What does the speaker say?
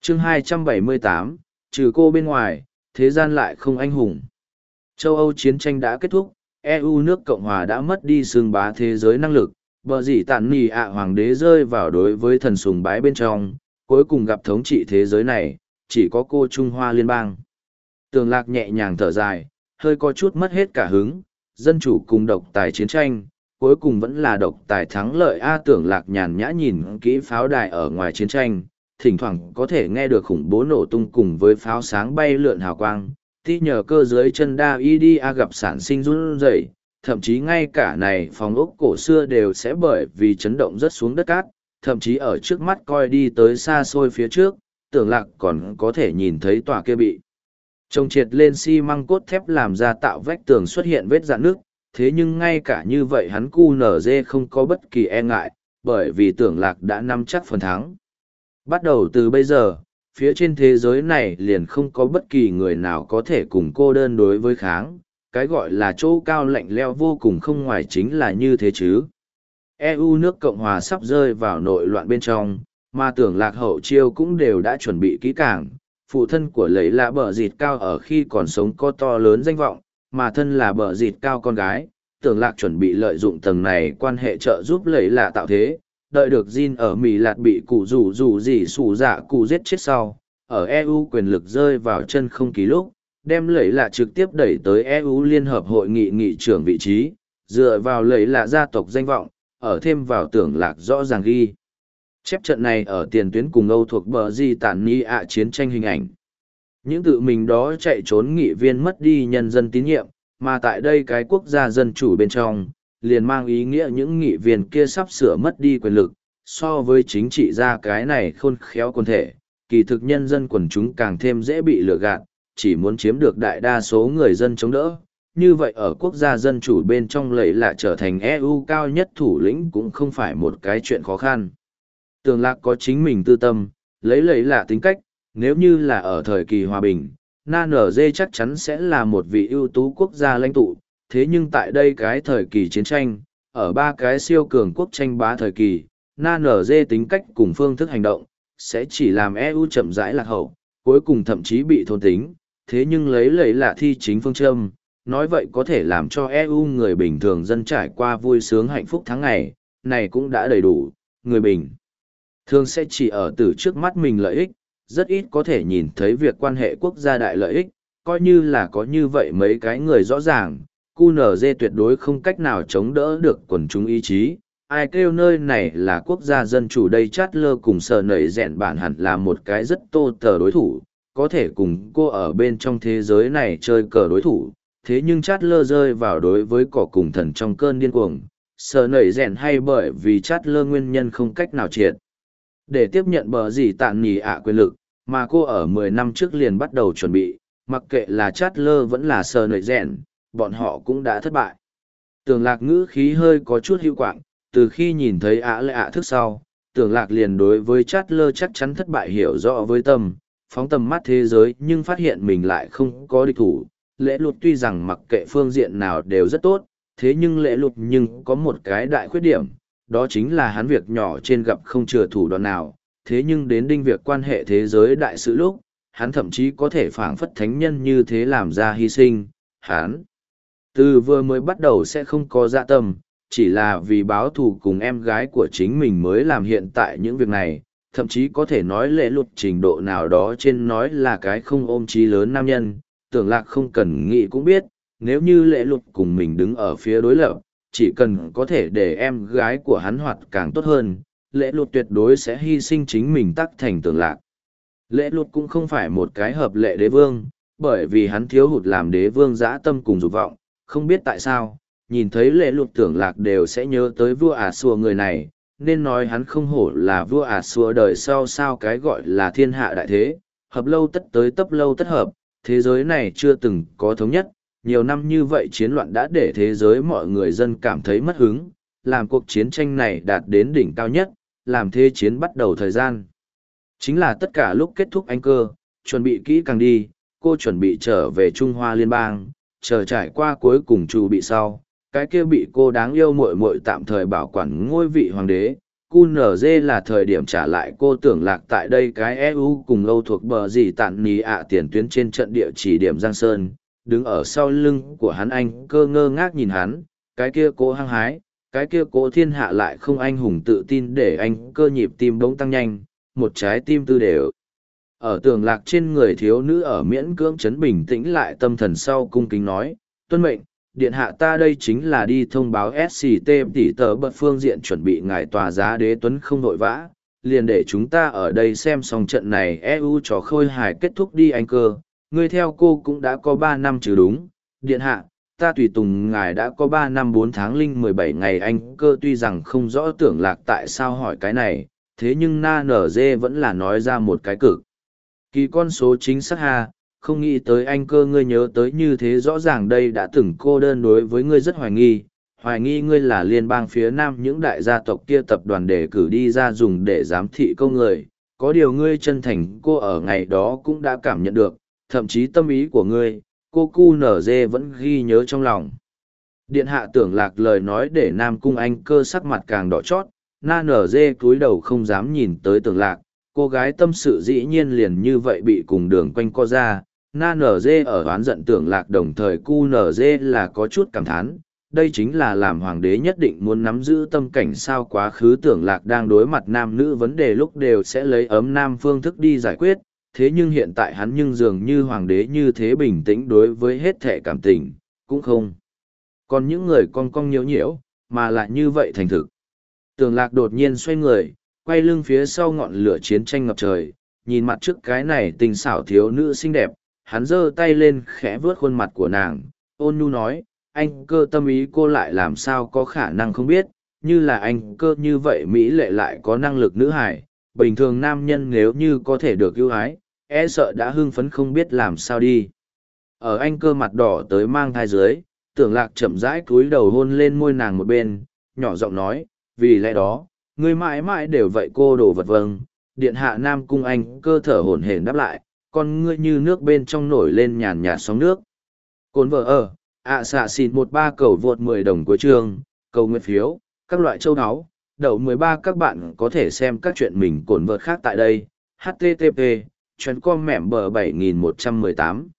chương 278, trừ cô bên ngoài, thế gian lại không anh hùng. Châu Âu chiến tranh đã kết thúc, EU nước Cộng hòa đã mất đi xương bá thế giới năng lực, bờ dĩ tản nì ạ hoàng đế rơi vào đối với thần sùng bái bên trong, cuối cùng gặp thống trị thế giới này, chỉ có cô Trung Hoa Liên bang. Tường Lạc nhẹ nhàng thở dài, hơi có chút mất hết cả hứng, dân chủ cùng độc tài chiến tranh, cuối cùng vẫn là độc tài thắng lợi. Tưởng Lạc nhàn nhã nhìn kỹ pháo đài ở ngoài chiến tranh, thỉnh thoảng có thể nghe được khủng bố nổ tung cùng với pháo sáng bay lượn hào quang, tí nhờ cơ dưới chân Davidia gặp sản sinh run rẩy, thậm chí ngay cả này phòng ốc cổ xưa đều sẽ bởi vì chấn động rất xuống đất cát, thậm chí ở trước mắt coi đi tới xa xôi phía trước, Tưởng Lạc còn có thể nhìn thấy tòa kia bị trồng triệt lên xi măng cốt thép làm ra tạo vách tường xuất hiện vết rạn nước, thế nhưng ngay cả như vậy hắn QNZ không có bất kỳ e ngại, bởi vì Tưởng Lạc đã nắm chắc phần thắng. Bắt đầu từ bây giờ, phía trên thế giới này liền không có bất kỳ người nào có thể cùng cô đơn đối với kháng, cái gọi là chỗ cao lạnh leo vô cùng không ngoài chính là như thế chứ. EU nước Cộng hòa sắp rơi vào nội loạn bên trong, mà Tưởng Lạc hậu chiêu cũng đều đã chuẩn bị kỹ càng. Phụ thân của lấy là bờ dịt cao ở khi còn sống có to lớn danh vọng, mà thân là bờ dịt cao con gái, Tưởng Lạc chuẩn bị lợi dụng tầng này quan hệ trợ giúp lấy là tạo thế, đợi được Jin ở Mỹ Lạt bị cụ rủ gì sủ dạ cụ giết chết sau, ở EU quyền lực rơi vào chân không ký lúc, đem lấy là trực tiếp đẩy tới EU Liên Hợp Hội nghị nghị trưởng vị trí, dựa vào lấy là gia tộc danh vọng, ở thêm vào Tưởng Lạc rõ ràng ghi. Chép trận này ở tiền tuyến cùng Âu thuộc bờ di tản ni ạ chiến tranh hình ảnh. Những tự mình đó chạy trốn nghị viên mất đi nhân dân tín nhiệm, mà tại đây cái quốc gia dân chủ bên trong, liền mang ý nghĩa những nghị viên kia sắp sửa mất đi quyền lực, so với chính trị gia cái này khôn khéo quần thể, kỳ thực nhân dân quần chúng càng thêm dễ bị lừa gạt, chỉ muốn chiếm được đại đa số người dân chống đỡ. Như vậy ở quốc gia dân chủ bên trong lấy là trở thành EU cao nhất thủ lĩnh cũng không phải một cái chuyện khó khăn. Tưởng Lạc có chính mình tư tâm, lấy là tính cách, nếu như là ở thời kỳ hòa bình, NNZ chắc chắn sẽ là một vị ưu tú quốc gia lãnh tụ, thế nhưng tại đây cái thời kỳ chiến tranh, ở ba cái siêu cường quốc tranh bá thời kỳ, NNZ tính cách cùng phương thức hành động, sẽ chỉ làm EU chậm rãi lạc hậu, cuối cùng thậm chí bị thôn tính, thế nhưng lấy là thi chính phương châm, nói vậy có thể làm cho EU người bình thường dân trải qua vui sướng hạnh phúc tháng ngày, này cũng đã đầy đủ, người bình thường sẽ chỉ ở từ trước mắt mình lợi ích, rất ít có thể nhìn thấy việc quan hệ quốc gia đại lợi ích, coi như là có như vậy mấy cái người rõ ràng, QNZ tuyệt đối không cách nào chống đỡ được quần chúng ý chí. Ai kêu nơi này là quốc gia dân chủ đây, Chatler cùng Sở Nẩy Rèn bản hẳn là một cái rất tô tờ đối thủ, có thể cùng cô ở bên trong thế giới này chơi cờ đối thủ, thế nhưng Chatler rơi vào đối với cỏ cùng thần trong cơn điên cuồng, Sở Nẩy Rèn hay bởi vì Chatler nguyên nhân không cách nào triệt để tiếp nhận bờ gì tạn nhì ạ quyền lực, mà cô ở 10 năm trước liền bắt đầu chuẩn bị, mặc kệ là Chatler vẫn là Sở Nẩy Rèn, bọn họ cũng đã thất bại. Tưởng Lạc ngữ khí hơi có chút hữu quạng, từ khi nhìn thấy ạ lệ ạ thức sau, Tưởng Lạc liền đối với Chatler chắc chắn thất bại hiểu rõ với tâm, phóng tầm mắt thế giới nhưng phát hiện mình lại không có địch thủ. Lễ Lụt tuy rằng mặc kệ phương diện nào đều rất tốt, thế nhưng Lễ Lụt nhưng có một cái đại khuyết điểm, đó chính là hắn việc nhỏ trên gặp không chừa thủ đoạn nào, thế nhưng đến đinh việc quan hệ thế giới đại sự lúc, hắn thậm chí có thể phảng phất thánh nhân như thế làm ra hy sinh. Hắn từ vừa mới bắt đầu sẽ không có dạ tâm, chỉ là vì báo thù cùng em gái của chính mình mới làm hiện tại những việc này, thậm chí có thể nói Lễ Lụt trình độ nào đó trên nói là cái không ôm chí lớn nam nhân. Tưởng Lạc không cần nghĩ cũng biết, nếu như Lễ Lụt cùng mình đứng ở phía đối lập, chỉ cần có thể để em gái của hắn hoạt càng tốt hơn, Lễ Lụt tuyệt đối sẽ hy sinh chính mình tắc thành Tưởng Lạc. Lễ Lụt cũng không phải một cái hợp lệ đế vương, bởi vì hắn thiếu hụt làm đế vương dã tâm cùng dục vọng, không biết tại sao, nhìn thấy Lễ Lụt Tưởng Lạc đều sẽ nhớ tới vua ả xua người này, nên nói hắn không hổ là vua ả xua đời sau sao cái gọi là thiên hạ đại thế, hợp lâu tất tới tấp lâu tất hợp, thế giới này chưa từng có thống nhất, nhiều năm như vậy chiến loạn đã để thế giới mọi người dân cảm thấy mất hứng, làm cuộc chiến tranh này đạt đến đỉnh cao nhất, làm thế chiến bắt đầu thời gian. Chính là tất cả lúc kết thúc anh cơ, chuẩn bị kỹ càng đi, cô chuẩn bị trở về Trung Hoa Liên bang, chờ trải qua cuối cùng chu bị sau, cái kia bị cô đáng yêu muội muội tạm thời bảo quản ngôi vị hoàng đế, QNZ là thời điểm trả lại cô Tưởng Lạc tại đây cái EU cùng Âu thuộc bờ gì tạn nì ạ tiền tuyến trên trận địa chỉ điểm Giang Sơn, đứng ở sau lưng của hắn anh cơ ngơ ngác nhìn hắn, cái kia cố hăng hái, cái kia cố thiên hạ lại không anh hùng tự tin để anh cơ nhịp tim bỗng tăng nhanh, một trái tim tư đều. Ở Tưởng Lạc trên người thiếu nữ ở miễn cưỡng chấn bình tĩnh lại tâm thần sau cung kính nói, tuân mệnh, điện hạ ta đây chính là đi thông báo SCT tỷ tờ bật phương diện chuẩn bị ngài tòa giá đế tuấn không vội vã, liền để chúng ta ở đây xem xong trận này EU trò khôi hài kết thúc đi anh cơ, ngươi theo cô cũng đã có 3 năm chứ đúng, điện hạ, ta tùy tùng ngài đã có 3 năm 4 tháng linh 17 ngày anh cơ tuy rằng không rõ Tưởng Lạc tại sao hỏi cái này, thế nhưng na nở dê vẫn là nói ra một cái cực. Kỳ con số chính xác ha, không nghĩ tới anh cơ ngươi nhớ tới như thế rõ ràng đây đã từng cô đơn đối với ngươi rất hoài nghi ngươi là liên bang phía nam những đại gia tộc kia tập đoàn để cử đi ra dùng để giám thị câu người, có điều ngươi chân thành cô ở ngày đó cũng đã cảm nhận được, thậm chí tâm ý của ngươi, cô cu nở dê vẫn ghi nhớ trong lòng. Điện hạ Tưởng Lạc lời nói để Nam Cung anh cơ sắc mặt càng đỏ chót, na nở dê cúi đầu không dám nhìn tới Tưởng Lạc, cô gái tâm sự dĩ nhiên liền như vậy bị cùng đường quanh co ra, na nở dê ở oán giận Tưởng Lạc đồng thời cu nở dê là có chút cảm thán, đây chính là làm hoàng đế nhất định muốn nắm giữ tâm cảnh sao quá khứ Tưởng Lạc đang đối mặt nam nữ vấn đề lúc đều sẽ lấy ấm nam phương thức đi giải quyết, thế nhưng hiện tại hắn nhưng dường như hoàng đế như thế bình tĩnh đối với hết thể cảm tình, cũng không. Còn những người con cong nhiễu nhiễu, mà lại như vậy thành thực. Tưởng Lạc đột nhiên xoay người, quay lưng phía sau ngọn lửa chiến tranh ngập trời, nhìn mặt trước cái này tình xảo thiếu nữ xinh đẹp, hắn giơ tay lên khẽ vướt khuôn mặt của nàng, ôn nhu nói, anh cơ tâm ý cô lại làm sao có khả năng không biết, như là anh cơ như vậy Mỹ lệ lại có năng lực nữ hài, bình thường nam nhân nếu như có thể được ưu ái, e sợ đã hưng phấn không biết làm sao đi. Ở anh cơ mặt đỏ tới mang thai dưới, Tưởng Lạc chậm rãi cúi đầu hôn lên môi nàng một bên, nhỏ giọng nói, vì lẽ đó, ngươi mãi mãi đều vậy cô đồ vật vâng. Điện hạ Nam Cung anh cơ thở hổn hển đáp lại, con ngươi như nước bên trong nổi lên nhàn nhạt sóng nước. Cồn vợ ở, xạ xịt 13 cầu vượt 10 đồng cuối chương, cầu nguyện phiếu, các loại châu áo, đậu 13 các bạn có thể xem các chuyện mình cồn vợt khác tại đây. HTTP, chuyến com mẻm bờ 7118.